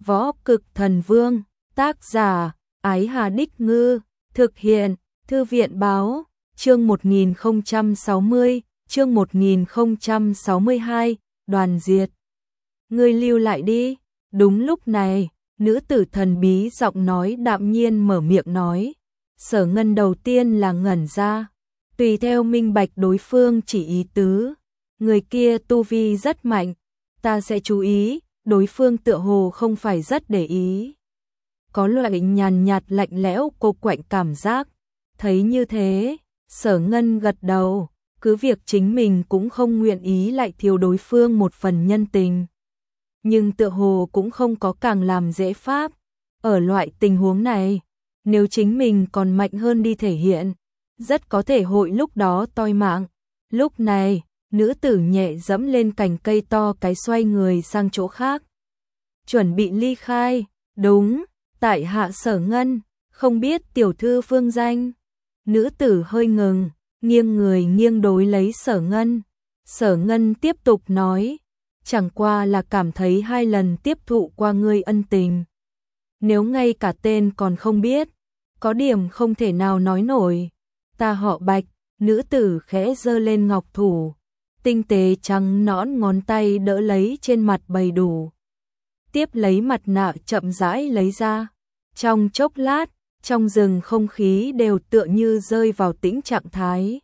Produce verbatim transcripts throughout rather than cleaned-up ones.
Võ Cực Thần Vương, tác giả, Ái Hà Đích Ngư, thực hiện, Thư viện Báo, chương một nghìn không trăm sáu mươi, chương một nghìn không trăm sáu mươi hai, đoàn diệt. Ngươi lưu lại đi. Đúng lúc này, nữ tử thần bí giọng nói đạm nhiên mở miệng nói. Sở Ngân đầu tiên là ngẩn ra, tùy theo minh bạch đối phương chỉ ý tứ. Người kia tu vi rất mạnh, ta sẽ chú ý, đối phương tựa hồ không phải rất để ý. Có loại nhàn nhạt lạnh lẽo cô quạnh cảm giác. Thấy như thế, Sở Ngân gật đầu, cứ việc chính mình cũng không nguyện ý lại thiếu đối phương một phần nhân tình. Nhưng tựa hồ cũng không có càng làm dễ pháp. Ở loại tình huống này, nếu chính mình còn mạnh hơn đi thể hiện, rất có thể hội lúc đó toi mạng. Lúc này, nữ tử nhẹ dẫm lên cành cây to cái xoay người sang chỗ khác. Chuẩn bị ly khai, đúng, tại hạ Sở Ngân, không biết tiểu thư phương danh. Nữ tử hơi ngừng, nghiêng người nghiêng đối lấy Sở Ngân. Sở Ngân tiếp tục nói, chẳng qua là cảm thấy hai lần tiếp thụ qua ngươi ân tình. Nếu ngay cả tên còn không biết, có điểm không thể nào nói nổi. Ta họ Bạch, nữ tử khẽ giơ lên ngọc thủ, tinh tế trắng nõn ngón tay đỡ lấy trên mặt bầy đủ. Tiếp lấy mặt nạ chậm rãi lấy ra. Trong chốc lát, trong rừng không khí đều tựa như rơi vào tĩnh trạng thái.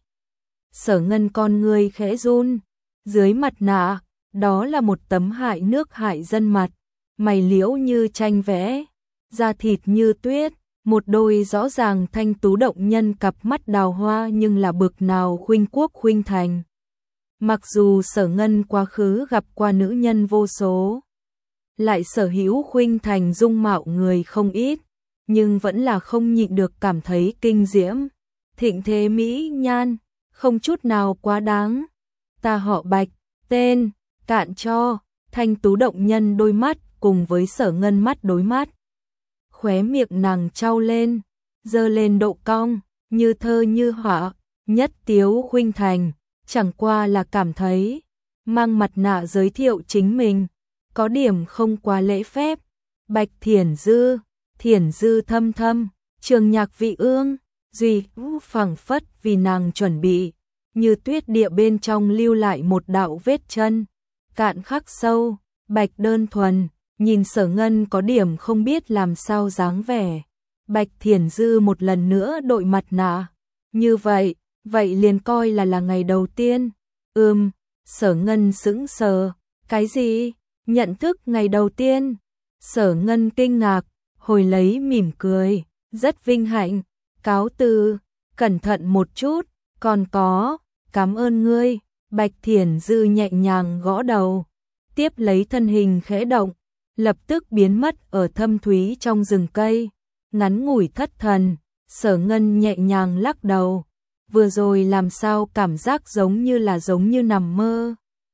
Sở Ngân con người khẽ run, dưới mặt nạ, đó là một tấm hại nước hại dân mặt, mày liễu như tranh vẽ, da thịt như tuyết, một đôi rõ ràng thanh tú động nhân cặp mắt đào hoa nhưng là bực nào khuynh quốc khuynh thành. Mặc dù Sở Ngân quá khứ gặp qua nữ nhân vô số, lại sở hữu khuynh thành dung mạo người không ít, nhưng vẫn là không nhịn được cảm thấy kinh diễm. Thịnh thế mỹ nhan, không chút nào quá đáng. Ta họ Bạch, tên, cạn cho, thanh tú động nhân đôi mắt cùng với Sở Ngân mắt đối mắt. Khóe miệng nàng trao lên, dơ lên độ cong, như thơ như họa, nhất tiếu khuynh thành, chẳng qua là cảm thấy, mang mặt nạ giới thiệu chính mình, có điểm không quá lễ phép. Bạch Thiển Dư, Thiển Dư thâm thâm, Trường Nhạc Vị Ương, Duy Vũ phảng phất vì nàng chuẩn bị, như tuyết địa bên trong lưu lại một đạo vết chân, cạn khắc sâu. Bạch đơn thuần, nhìn Sở Ngân có điểm không biết làm sao dáng vẻ. Bạch Thiển Dư một lần nữa đội mặt nạ. Như vậy, vậy liền coi là là ngày đầu tiên. Ừm, Sở Ngân sững sờ. Cái gì? Nhận thức ngày đầu tiên? Sở Ngân kinh ngạc, hồi lấy mỉm cười. Rất vinh hạnh, cáo từ, cẩn thận một chút, còn có, cảm ơn ngươi. Bạch Thiển Dư nhẹ nhàng gõ đầu, tiếp lấy thân hình khẽ động, lập tức biến mất ở thâm thúy trong rừng cây. Ngắn ngủi thất thần, Sở Ngân nhẹ nhàng lắc đầu, vừa rồi làm sao cảm giác giống như là giống như nằm mơ.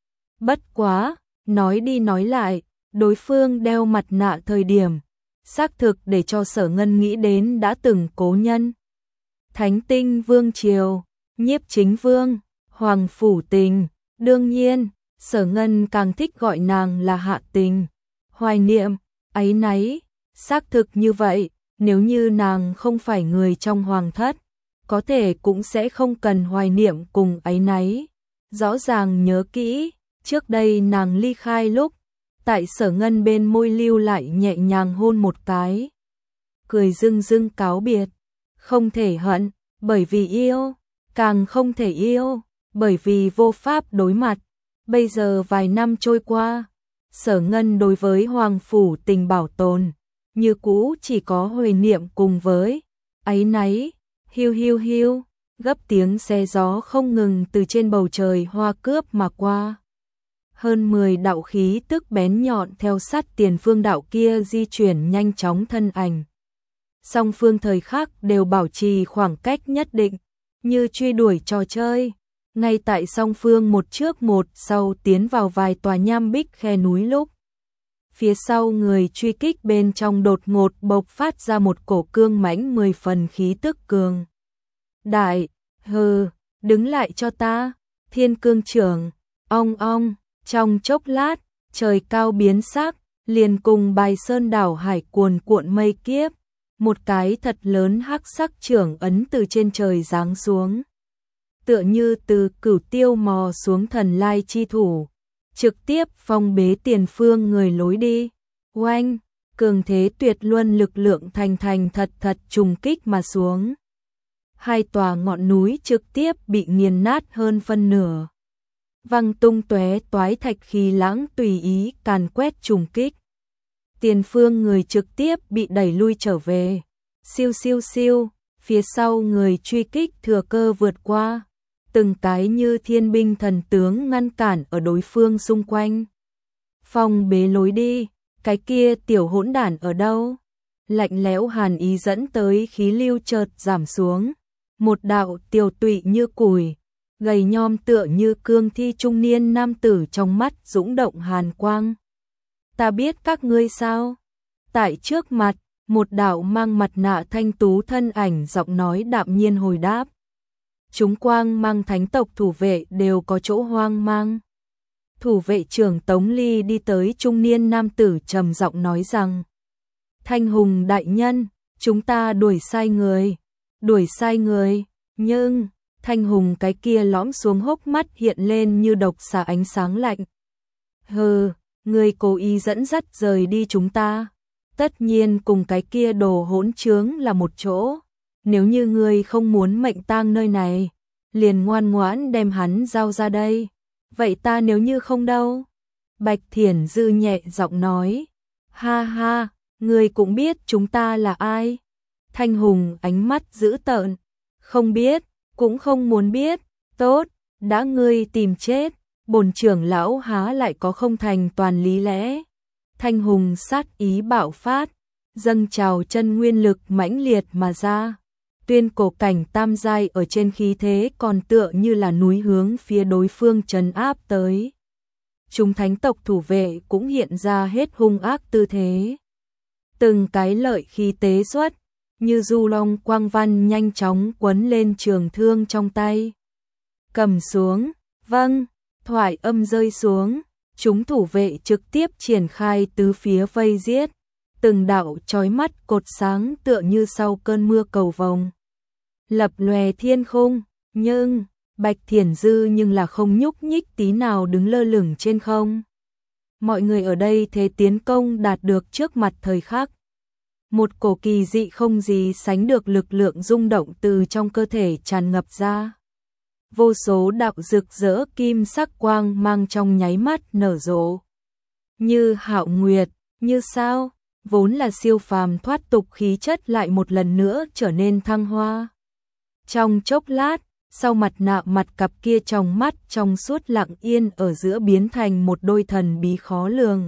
Bất quá, nói đi nói lại, đối phương đeo mặt nạ thời điểm, xác thực để cho Sở Ngân nghĩ đến đã từng cố nhân. Thánh Tinh Vương Triều, Nhiếp Chính Vương, Hoàng Phủ Tình, đương nhiên, Sở Ngân càng thích gọi nàng là Hạ Tình. Hoài niệm, áy náy, xác thực như vậy, nếu như nàng không phải người trong hoàng thất, có thể cũng sẽ không cần hoài niệm cùng áy náy. Rõ ràng nhớ kỹ, trước đây nàng ly khai lúc, tại Sở Ngân bên môi lưu lại nhẹ nhàng hôn một cái. Cười dưng dưng cáo biệt, không thể hận, bởi vì yêu, càng không thể yêu, bởi vì vô pháp đối mặt. Bây giờ vài năm trôi qua, Sở Ngân đối với Hoàng Phủ Tình bảo tồn, như cũ chỉ có hồi niệm cùng với áy náy. Hiu hiu hiu, gấp tiếng xe gió không ngừng từ trên bầu trời hoa cướp mà qua. Hơn mười đạo khí tức bén nhọn theo sát tiền phương đạo kia di chuyển nhanh chóng thân ảnh. Song phương thời khắc đều bảo trì khoảng cách nhất định, như truy đuổi trò chơi. Ngay tại song phương một trước một sau tiến vào vài tòa nham bích khe núi lúc, phía sau người truy kích bên trong đột ngột bộc phát ra một cổ cương mãnh mười phần khí tức cường đại. Hừ, đứng lại cho ta, Thiên Cương Trưởng. Ong ong, trong chốc lát, trời cao biến sắc, liền cùng Bài Sơn đảo hải cuồn cuộn mây kiếp, một cái thật lớn hắc sắc trưởng ấn từ trên trời giáng xuống. Tựa như từ cửu tiêu mò xuống thần lai chi thủ, trực tiếp phong bế tiền phương người lối đi. Oanh, cường thế tuyệt luân lực lượng thành thành thật thật trùng kích mà xuống. Hai tòa ngọn núi trực tiếp bị nghiền nát hơn phân nửa. Văng tung tóe toái thạch khí lãng tùy ý càn quét trùng kích. Tiền phương người trực tiếp bị đẩy lui trở về. Siêu siêu siêu, phía sau người truy kích thừa cơ vượt qua. Từng cái như thiên binh thần tướng ngăn cản ở đối phương xung quanh. Phong bế lối đi, cái kia tiểu hỗn đản ở đâu? Lạnh lẽo hàn ý dẫn tới khí lưu chợt giảm xuống. Một đạo tiểu tụy như củi, gầy nhom tựa như cương thi trung niên nam tử trong mắt dũng động hàn quang. Ta biết các ngươi sao? Tại trước mặt, một đạo mang mặt nạ thanh tú thân ảnh giọng nói đạm nhiên hồi đáp. Chúng quang mang thánh tộc thủ vệ đều có chỗ hoang mang. Thủ vệ trưởng Tống Ly đi tới trung niên nam tử trầm giọng nói rằng: Thanh Hùng đại nhân, chúng ta đuổi sai người, đuổi sai người, nhưng Thanh Hùng cái kia lõm xuống hốc mắt hiện lên như độc xà ánh sáng lạnh. Hừ, ngươi cố ý dẫn dắt rời đi chúng ta, tất nhiên cùng cái kia đồ hỗn trướng là một chỗ. Nếu như ngươi không muốn mệnh tang nơi này, liền ngoan ngoãn đem hắn giao ra đây. Vậy ta nếu như không đâu? Bạch Thiển Dư nhẹ giọng nói. Ha ha, ngươi cũng biết chúng ta là ai? Thanh Hùng ánh mắt dữ tợn. Không biết, cũng không muốn biết. Tốt, đã ngươi tìm chết, bổn trưởng lão há lại có không thành toàn lý lẽ. Thanh Hùng sát ý bạo phát, dâng trào chân nguyên lực mãnh liệt mà ra. Tuyên cổ cảnh tam giai ở trên khí thế còn tựa như là núi hướng phía đối phương trấn áp tới. Chúng thánh tộc thủ vệ cũng hiện ra hết hung ác tư thế. Từng cái lợi khí tế xuất, như du long quang văn nhanh chóng quấn lên trường thương trong tay. Cầm xuống, vâng, thoại âm rơi xuống, chúng thủ vệ trực tiếp triển khai tứ phía vây giết. Từng đạo chói mắt cột sáng tựa như sau cơn mưa cầu vồng, lập lòe thiên khung, nhưng Bạch Thiển Dư nhưng là không nhúc nhích tí nào đứng lơ lửng trên không. Mọi người ở đây thế tiến công đạt được trước mặt thời khắc. Một cổ kỳ dị không gì sánh được lực lượng rung động từ trong cơ thể tràn ngập ra. Vô số đạo rực rỡ kim sắc quang mang trong nháy mắt nở rộ. Như hạo nguyệt, như sao, vốn là siêu phàm thoát tục khí chất lại một lần nữa trở nên thăng hoa. Trong chốc lát, sau mặt nạ mặt cặp kia trong mắt trong suốt lặng yên ở giữa biến thành một đôi thần bí khó lường.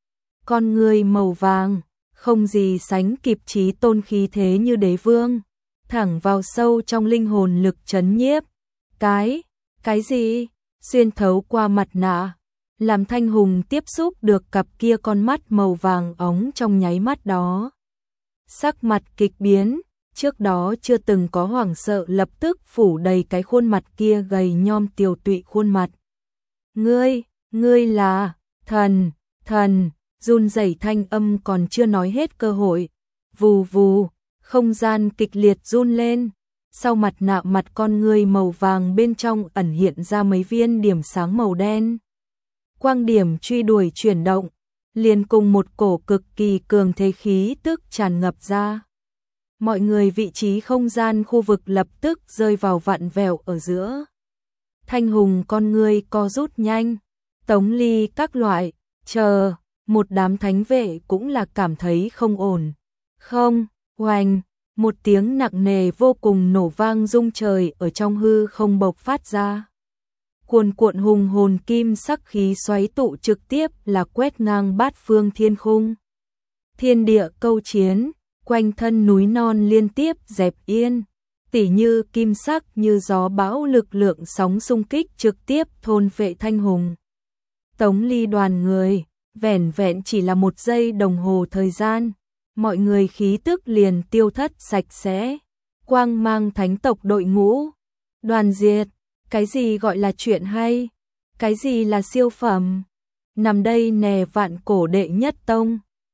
Con người màu vàng, không gì sánh kịp trí tôn khí thế như đế vương, thẳng vào sâu trong linh hồn lực chấn nhiếp. Cái, cái gì? Xuyên thấu qua mặt nạ, làm Thanh Hùng tiếp xúc được cặp kia con mắt màu vàng óng trong nháy mắt đó. Sắc mặt kịch biến, trước đó chưa từng có hoảng sợ lập tức phủ đầy cái khuôn mặt kia gầy nhom tiều tụy khuôn mặt. Ngươi, ngươi là, thần, thần, run rẩy thanh âm còn chưa nói hết cơ hội. Vù vù, không gian kịch liệt run lên. Sau mặt nạ mặt con người màu vàng bên trong ẩn hiện ra mấy viên điểm sáng màu đen. Quang điểm truy đuổi chuyển động, liền cùng một cổ cực kỳ cường thế khí tức tràn ngập ra. Mọi người vị trí không gian khu vực lập tức rơi vào vặn vẹo ở giữa. Thanh Hùng con người co rút nhanh, Tống Ly các loại, chờ, một đám thánh vệ cũng là cảm thấy không ổn. Không, oanh, một tiếng nặng nề vô cùng nổ vang rung trời ở trong hư không bộc phát ra. Cuồn cuộn hùng hồn kim sắc khí xoáy tụ trực tiếp là quét ngang bát phương thiên khung. Thiên địa câu chiến, quanh thân núi non liên tiếp dẹp yên, tỉ như kim sắc như gió bão lực lượng sóng xung kích trực tiếp thôn phệ Thanh Hùng. Tống Ly đoàn người, vẻn vẹn chỉ là một giây đồng hồ thời gian, mọi người khí tức liền tiêu thất sạch sẽ. Quang mang thánh tộc đội ngũ, đoàn diệt, cái gì gọi là chuyện hay, cái gì là siêu phẩm. nằm đây nè vạn cổ đệ nhất tông.